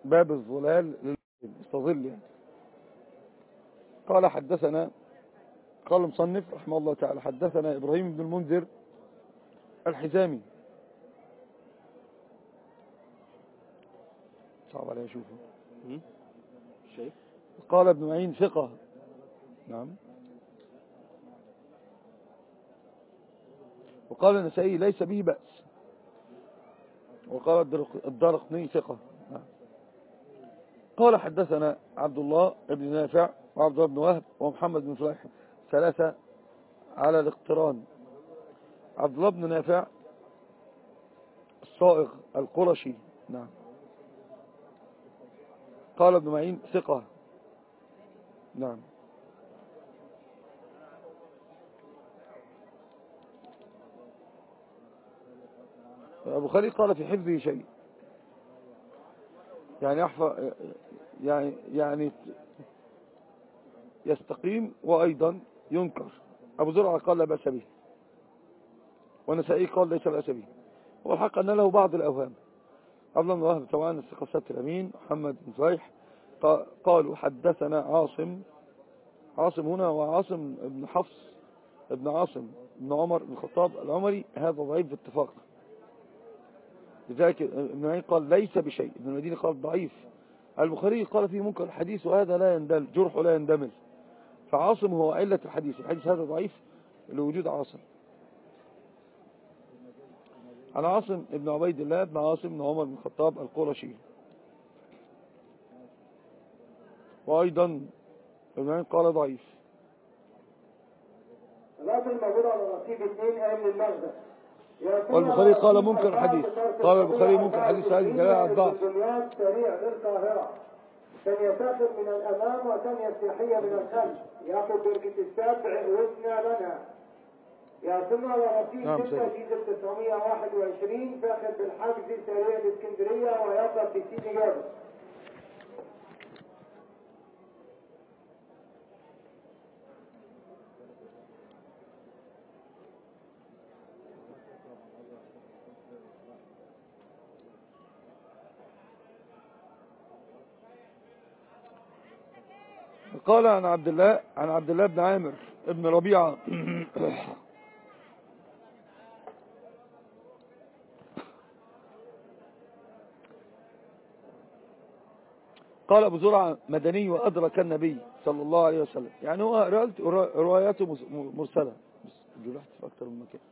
باب الظلال للمستظل يعني. قال حدثنا، قال المصنف رحمه الله تعالى حدثنا إبراهيم بن المنذر الحزامي، صعب عليه أشوفه. شايف. قال ابن معين ثقة. نعم. وقال النسائي ليس به بأس. وقال الدارقطني ثقة. نعم. قال حدثنا عبد الله بن نافع وعبد الله بن وهب ومحمد بن فلاح، ثلاثة على الاقتران. عبد الله بن نافع الصائغ القرشي. نعم. قال ابن معين ثقة. نعم. أبو خالد قال في حفظه شيء، يعني يستقيم وأيضا ينكر. أبو زرعة قال لا بأس به، والنسائي قال ليس بأس به. والحق أن له بعض الأوهام. عبد الله بن وهب طبعا الثقة السبت الأمين. محمد بن فلاح قالوا حدثنا عاصم هنا وعاصم بن حفص ابن عاصم بن عمر بن الخطاب العمري، هذا ضعيف باتفاق. لذلك ابن معين قال ليس بشيء، ابن المديني قال ضعيف. البخاري قال فيه منكر الحديث، وهذا لا يندل جرحه لا يندمل. فعاصم هو علة الحديث هذا ضعيف لوجود عاصم. عن عاصم ابن عبيد الله بن عاصم بن عمر بن الخطاب القرشي. وأيضا ابن معين قال ضعيف. والبخاري قال منكر الحديث، قال البخاري منكر الحديث هذه دلالة على الضعف. سريع للقاهرة، ثانية تأخذ من الأمام وثانية سياحية من الخلف، يأخذ بركة السبع وزنا لنا. يعطينا ورصيد 6 جيزة 921 تأخذ بالحجز سريع الإسكندرية ويصل في سيدي جابر. قال عن عبد الله بن عامر ابن ربيعة قال أبو زرعة مدني وأدرك النبي صلى الله عليه وسلم. يعني هو رواياته مرسلة، بس جرحت في أكثر من مكان.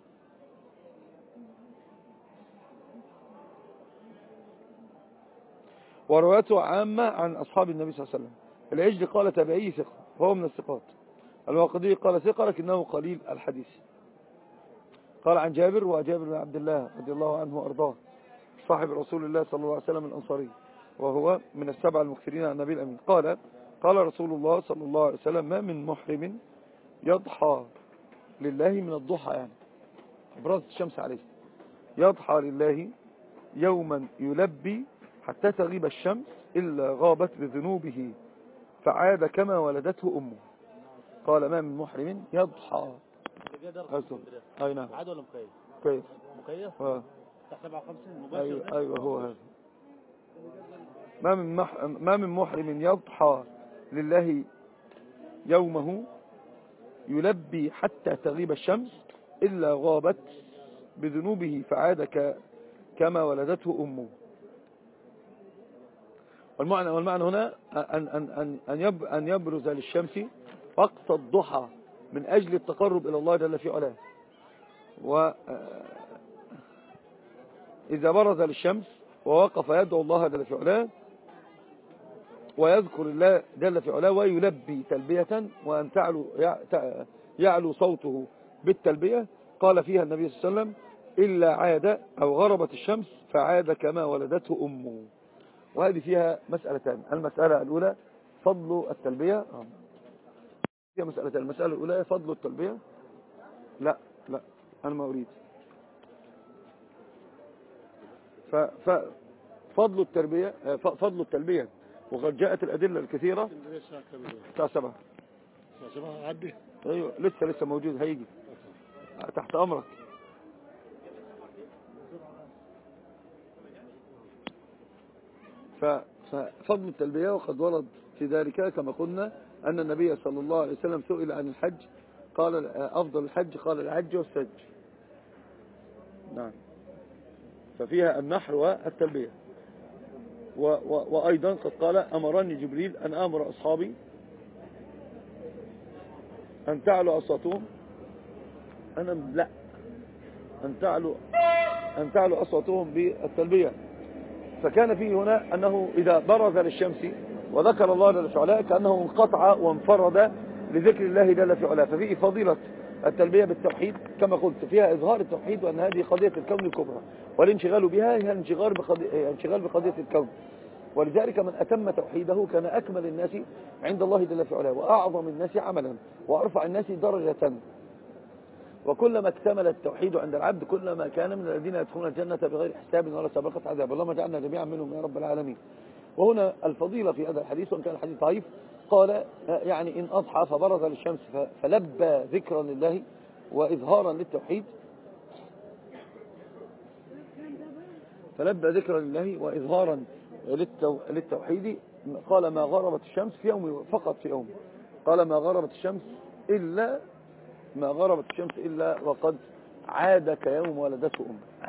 ورواياته عامة عن أصحاب النبي صلى الله عليه وسلم. العجل قال تابعي ثقة وهو من الثقات. الواقدي قال ثقة لكنه قليل الحديث. قال عن جابر وجابر بن عبد الله رضي الله عنه وأرضاه صاحب رسول الله صلى الله عليه وسلم الأنصاري، وهو من السبع المكثرين عن النبي الأمين. قال رسول الله صلى الله عليه وسلم ما من محرم يضحى لله من الضحى، يعني إبراز الشمس عليه، يضحى لله يوما يلبي حتى تغيب الشمس إلا غابت بذنوبه فعاد كما ولدته أمه. قال ما من محرم يضحى. أي نعم. عاد ولا مكيف؟ كيف مكيف؟ 57 مباشر. أيوة هو هذا. ما من محرم يضحى لله يومه يلبي حتى تغيب الشمس إلا غابت بذنوبه فعاد كما ولدته أمه. والمعنى هنا أن يبرز للشمس وقت الضحى من أجل التقرب إلى الله جل في علاه. وإذا برز للشمس ووقف يدعو الله جل في علاه ويذكر الله جل في علاه ويلبي تلبية وأن يعلو صوته بالتلبية، قال فيها النبي صلى الله عليه وسلم إلا عاد أو غربت الشمس فعاد كما ولدته أمه. وهذه فيها مسألتان. المسألة الأولى فضل التلبية. فيها مسألتان. المسألة الأولى فضل التلبية. لا أنا ما أريد. فضل التلبية وقد جاءت الأدلة الكثيرة. الساعة 7 عدي. أيوة لسه موجود هيجي تحت أمرك. ففضل التلبية وقد ورد في ذلك كما قلنا أن النبي صلى الله عليه وسلم سئل عن الحج قال أفضل الحج قال الحج والسج. نعم. ففيها النحر والتلبية. وأيضا قد قال أمرني جبريل أن أمر أصحابي أن تعلوا أصواتهم أن تعلوا أصواتهم بالتلبية. فكان فيه هنا أنه إذا برز للشمس وذكر الله جل في علاه كأنه انقطع وانفرد لذكر الله جل في علاه. ففيه فضيلة التلبية بالتوحيد كما قلت، فيها إظهار التوحيد وأن هذه قضية الكون الكبرى، والانشغال بها هي انشغال بقضية الكون. ولذلك من أتم توحيده كان أكمل الناس عند الله جل في علاه، وأعظم الناس عملا، وأرفع الناس درجة. وكلما اكتمل التوحيد عند العبد كلما كان من الذين يدخلون الجنة بغير حساب ولا سابقة عذاب. اللهم اجعلنا جميعا منهم يا رب العالمين. وهنا الفضيلة في هذا الحديث، وإن كان الحديث ضعيف، قال يعني إن أضحى فبرز للشمس فلبى ذكرا لله وإظهارا للتوحيد، فلبى ذكرا لله وإظهارا للتوحيد. قال ما غربت الشمس في يوم، فقط في يوم، قال ما غربت الشمس إلا وقد عاد كيوم ولدته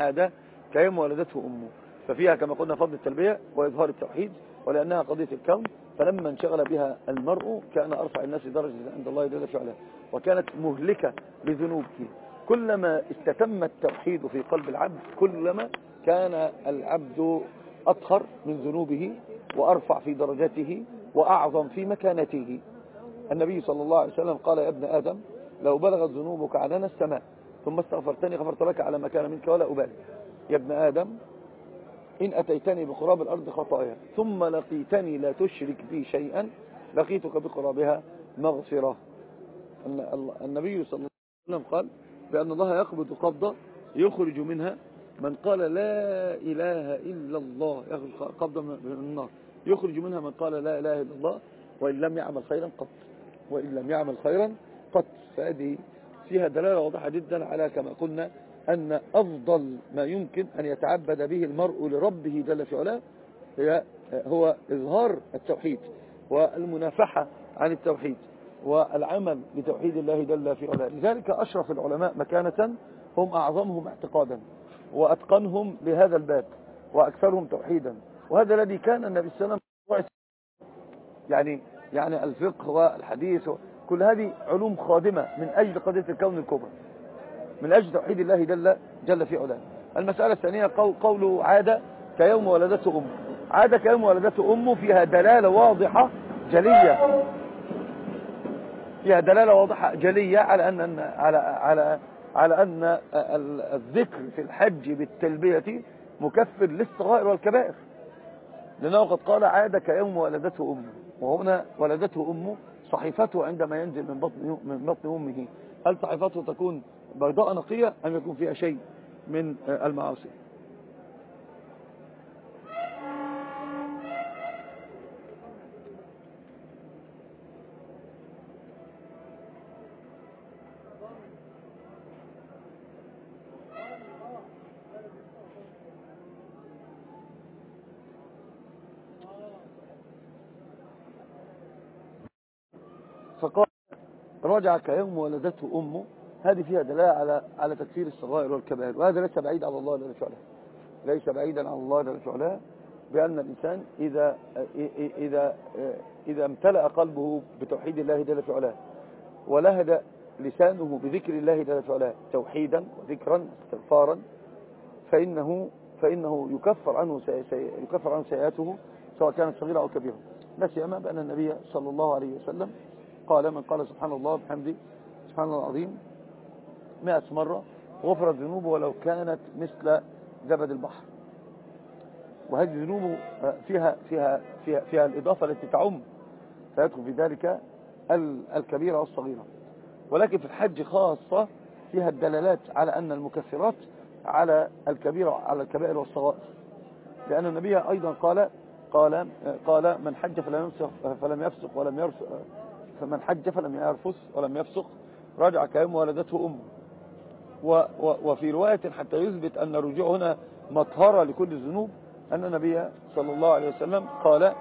أمه. ففيها كما قلنا فضل التلبية وإظهار التوحيد، ولأنها قضية الكون، فلما انشغل بها المرء كان أرفع الناس درجة عند الله جل في علاه، وكانت مهلكة لذنوبه. كلما استتم التوحيد في قلب العبد كلما كان العبد أطهر من ذنوبه وأرفع في درجته وأعظم في مكانته. النبي صلى الله عليه وسلم قال يا ابن آدم لو بلغت ذنوبك عنان السماء ثم استغفرتني غفرت لك على ما كان منك ولا أبالي. يا ابن آدم إن أتيتني بقراب الأرض خطايا ثم لقيتني لا تشرك بي شيئا لقيتك بقرابها مغفرة. النبي صلى الله عليه وسلم قال بأن الله يقبض قبضة يخرج منها من قال لا إله إلا الله، يخرج قبضة من النار يخرج منها من قال لا إله إلا الله وإن لم يعمل خيرا قط. فهذه فيها دلالة واضحة جدا على كما قلنا أن أفضل ما يمكن أن يتعبد به المرء لربه جل في علاه هو إظهار التوحيد والمنافحة عن التوحيد والعمل بتوحيد الله جل في علاه. لذلك أشرف العلماء مكانة هم أعظمهم اعتقادا وأتقنهم لهذا الباب وأكثرهم توحيدا. وهذا الذي كان النبي صلى الله عليه وسلم يعني الفقه والحديث كل هذه علوم خادمة من أجل قضية الكون الكبرى، من أجل توحيد الله جل في علاه. المسألة الثانية قوله عاد كيوم ولدته أمه. عاد كيوم ولدته أمه فيها دلالة واضحة جلية، على أن الذكر في الحج بالتلبية مكفر للصغائر والكبائر، لأنه قد قال عاد كيوم ولدته أمه، وهنا ولدته أمه صحيفته عندما ينزل من بطن أمه، هل صحيفته تكون بيضاء نقية أم يكون فيها شيء من المعاصي؟ فقال رجع كيوم ولدته أمه، هذه فيها دلالة على تكفير الصغائر والكبائر. وهذا ليس بعيد على الله جل وعلا، ليس بعيدا عن الله جل وعلا، بأن الإنسان إذا امتلأ قلبه بتوحيد الله جل وعلا ولهد لسانه بذكر الله جل وعلا توحيدا وذكرا استغفارا فإنه يكفر عنه سيئاته سواء كانت صغيرة أو كبيرة. لا سيما بأن النبي صلى الله عليه وسلم قال من قال سبحان الله بحمده سبحان الله العظيم 100 مرة غفرت ذنوبه ولو كانت مثل زبد البحر. وهذه ذنوبه فيها الإضافة التي تعم، فيدخل في ذلك الكبيرة والصغيرة. ولكن في الحج خاصة فيها الدلالات على أن المكفرات على الكبائر والصغائر، لأن النبي أيضا قال من حج فلم يفسق ولم يرفث، فمن حج فلم يرفث ولم يفسق رجع كيوم ولدته أمه. وفي رواية حتى يثبت أن الرجوع هنا مطهرة لكل الذنوب، أن النبي صلى الله عليه وسلم قال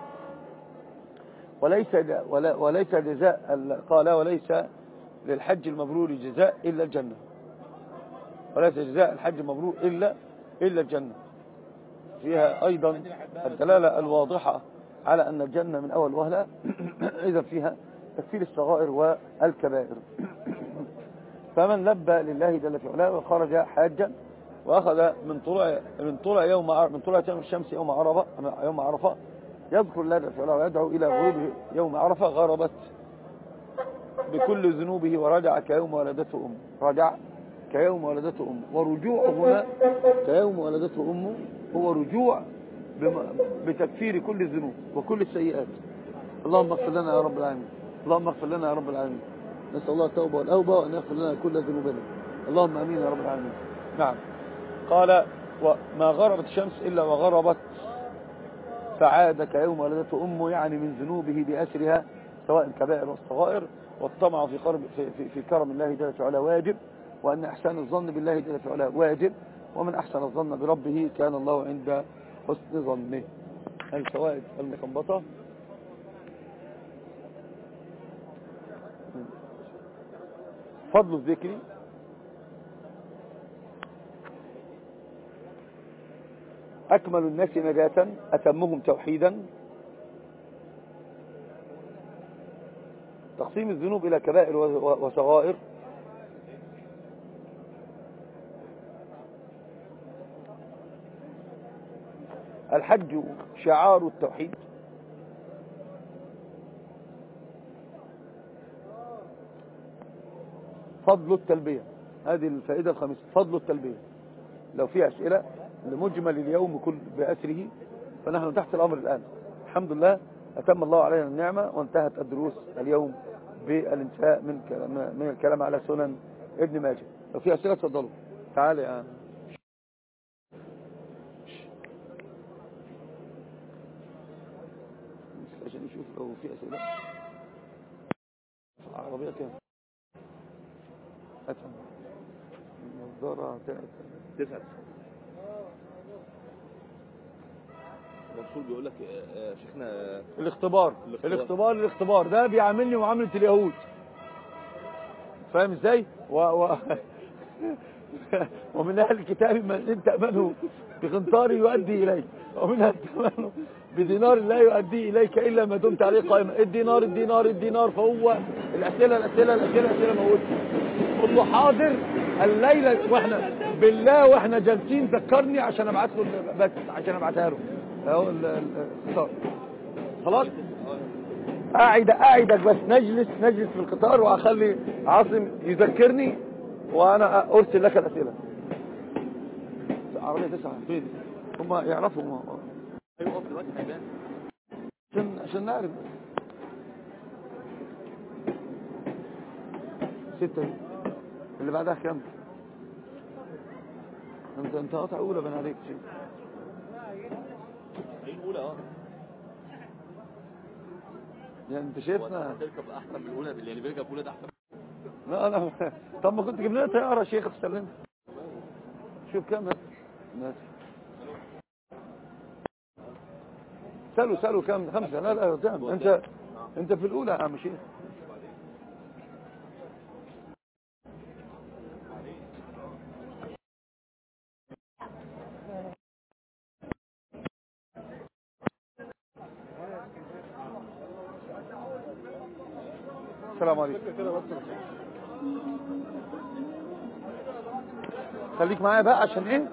وليس جزاء، قال وليس للحج المبرور جزاء إلا الجنة، وليس جزاء الحج المبرور إلا الجنة. فيها أيضا الدلالة الواضحة على أن الجنة من أول وهلة إذا فيها تكفير الصغائر والكبائر. فمن لبى لله جل في علاه وخرج حاجا وأخذ من طلوع الشمس يوم عرفة يذكر الله جل في علاه ويدعو إلى غروب يوم عرفة، غربت بكل ذنوبه ورجع كيوم ولدته أمه. رجع كيوم ولدته أمه، ورجوعه هنا كيوم ولدته أمه هو رجوع بتكفير كل الذنوب وكل السيئات. اللهم اغفر لنا يا رب العالمين، اللهم اغفر لنا يا رب العالمين. نسأل الله التوبة والأوبة وأن يغفر لنا كل ذنوبنا، اللهم أمين يا رب العالمين. نعم. قال وما غربت الشمس إلا وغربت فعاد كيوم ولدته أمه، يعني من ذنوبه بأسرها سواء الكبائر والصغائر. والطمع في كرم الله جل وعلا واجب، وأن إحسان الظن بالله جل وعلا واجب، ومن أحسن الظن بربه كان الله عند حسن ظنه. الفوائد المستنبطة: فضل الذكر، أكمل الناس نجاة أتمهم توحيدا، تقسيم الذنوب إلى كبائر وصغائر، الحج شعار التوحيد، فضل التلبية. هذه الفائدة الخامسة، فضل التلبية. لو في أسئلة لمجمل اليوم كل بأسره فنحن تحت الأمر الآن. الحمد لله أتم الله علينا النعمة وانتهت الدروس اليوم بالانتهاء من الكلام على سنن ابن ماجه. لو في أسئلة تفضلوا. تعالى يا عشان نشوف لو في أسئلة. عربية كام؟ أتم النظارة 9. الرسول بيقول لك شيخنا الاختبار ده بيعاملني معاملة اليهود، فاهم ازاي؟ ومن أهل الكتاب من تأمنه بقنطار يؤدي إليك، ومن أهل تأمنه بدينار لا يؤدي إليك إلا ما دمت عليه قائمة. الدينار. فهو الأسئلة موت. قل له حاضر الليلة واحنا جالسين ذكرني عشان ابعت له، بس عشان ابعتها له اهو القطار. خلاص قاعدك بس نجلس في القطار، وهخلي عاصم يذكرني وانا ارسل لك الاسئله. عربيه 9 فين؟ هم يعرفوا هيقف دلوقتي هيبان عشان نعرف. 6 اللي بعدها كام؟ انت قاطع اولى بين عليك شيء. اولى يعني انت شايفنا تركب احسن من الاولى، اللي بيركب اولى ده احسن. لا طب ما كنت جبنا لنا طياره يا شيخ تسلم. شوف كام ماشي. سالوا كام؟ 5. لا كام؟ انت في الاولى يا عم شيخ. السلام عليكم. خليك معايا بقى عشان ايه؟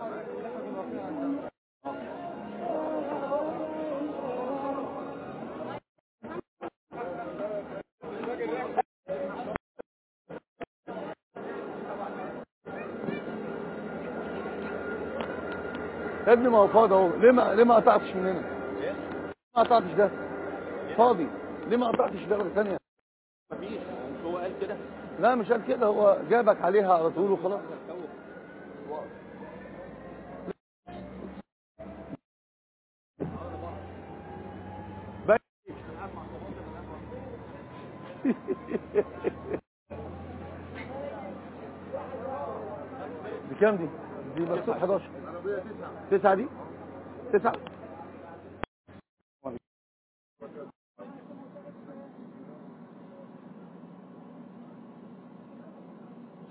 يا ابني ما هو فاضي اهو. ليه ما قطعتش من هنا؟ ما قطعتش ده فاضي. ليه ما قطعتش ده ثانيه؟ مفيش. هو قال كده؟ لا مش قال كده، هو جابك عليها على طول وخلاص. بكام دي؟ دي بس 11. 9 دي 9.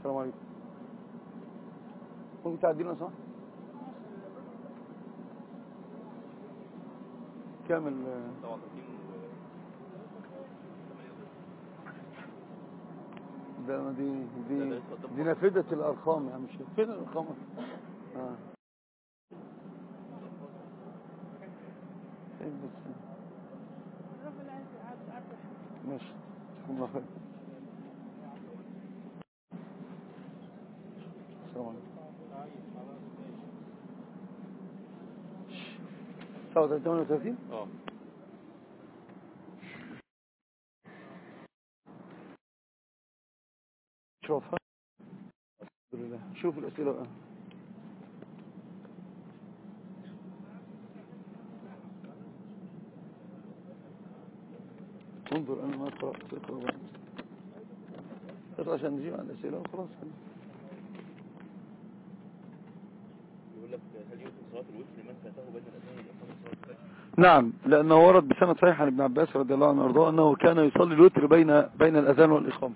السلام عليكم. ممكن تعدينا صح؟ كامل ده دي نافذة الأرقام يعني. مش فين الأرقام؟ فين بس؟ ماشي، جزاكم الله خير. السلام عليكم. 38. شوفها. الحمد لله. شوف الأسئلة بقى. انظر أنا ما أقرأ. اقرأ عشان نجيب على الأسئلة وخلاص كده. يقول لك هل يمكن صلاة الوتر لمن فاته بين الأذان والإقامة صلاة الفجر؟ نعم، لأنه ورد بسند صحيح عن ابن عباس رضي الله عنه وارضاه أنه كان يصلي الوتر بين الأذان والإقامة.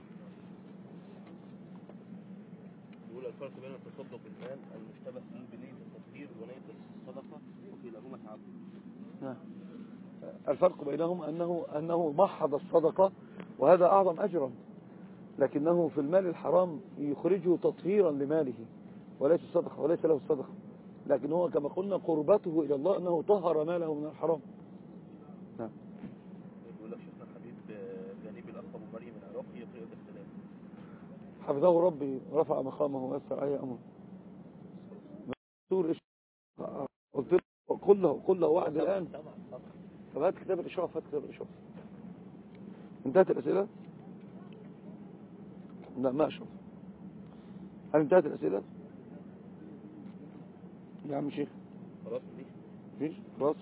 يقول الفرق بين التصدق بالمال المشتبه فيه بنية التطهير ونية الصدقة وكلاهما تعبد. نعم، الفرق بينهم أنه محض الصدقة وهذا أعظم أجرا، لكنه في المال الحرام يخرجه تطهيرا لماله وليس صدقة، وليس له الصدقة، لكن هو كما قلنا قربته إلى الله أنه طهر ماله من الحرام. نعم. يقول لك شفنا حديث جانب الأخ أبو مريم العراقي يطيع الاختلاف. حفظه ربي رفع مقامه ويسر أي أمر. قلت له قل له وعد الآن. طب هات كتاب الإشراف، هات كتاب الإشراف. انتهت الأسئلة؟ لا ما أشرف. هل انتهت الأسئلة؟ يا عم شيخ خلاص مفيش خلاص.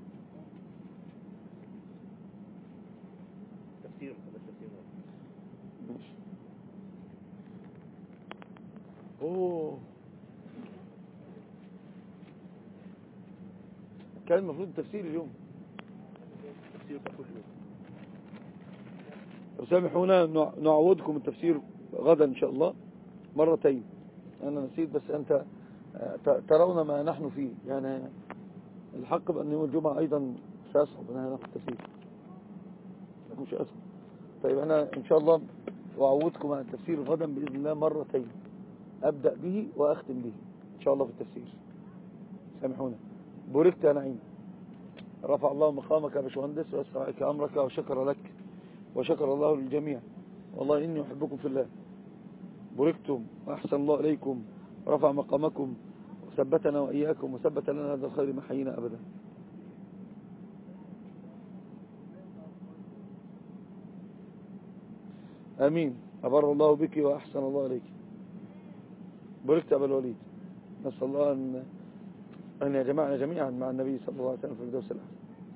تفسير مخلص تفسير ماشي. اوه كان المفروض تفسير اليوم. تفسير كل يوم. سامحونا نعودكم التفسير غدا إن شاء الله مرتين. أنا نسيت بس أنت ترون ما نحن فيه يعني. الحق بأن يوم الجمعة أيضا سأصعب أن ناخذ التفسير مش أصعب. طيب أنا إن شاء الله أعودكم عن التفسير غدا بإذن الله مرتين، أبدأ به وأختم به إن شاء الله في التفسير. سامحونا. بوركت يا نعيم، رفع الله مقامك يا باشمهندس ويسر عليك أمرك وشكر لك وشكر الله للجميع. والله إني أحبكم في الله. بوركتم وأحسن الله إليكم، رفع مقامكم وثبتنا وإياكم وثبت لنا هذا الخير ما حيينا أبدا. آمين. أبر الله بك وأحسن الله إليك. بوركت أبا الوليد. نسأل الله أن يجمعنا جميعا مع النبي صلى الله عليه وسلم في الفردوس الأعلى.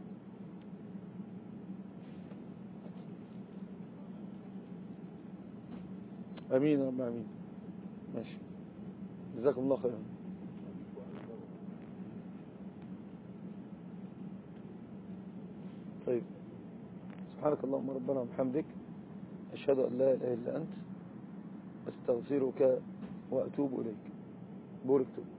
امين يا رب العالمين. ماشي، جزاكم الله خيرا. طيب، سبحانك اللهم ربنا وبحمدك، اشهد ان لا اله الا انت، استغفرك واتوب اليك. بوركتم.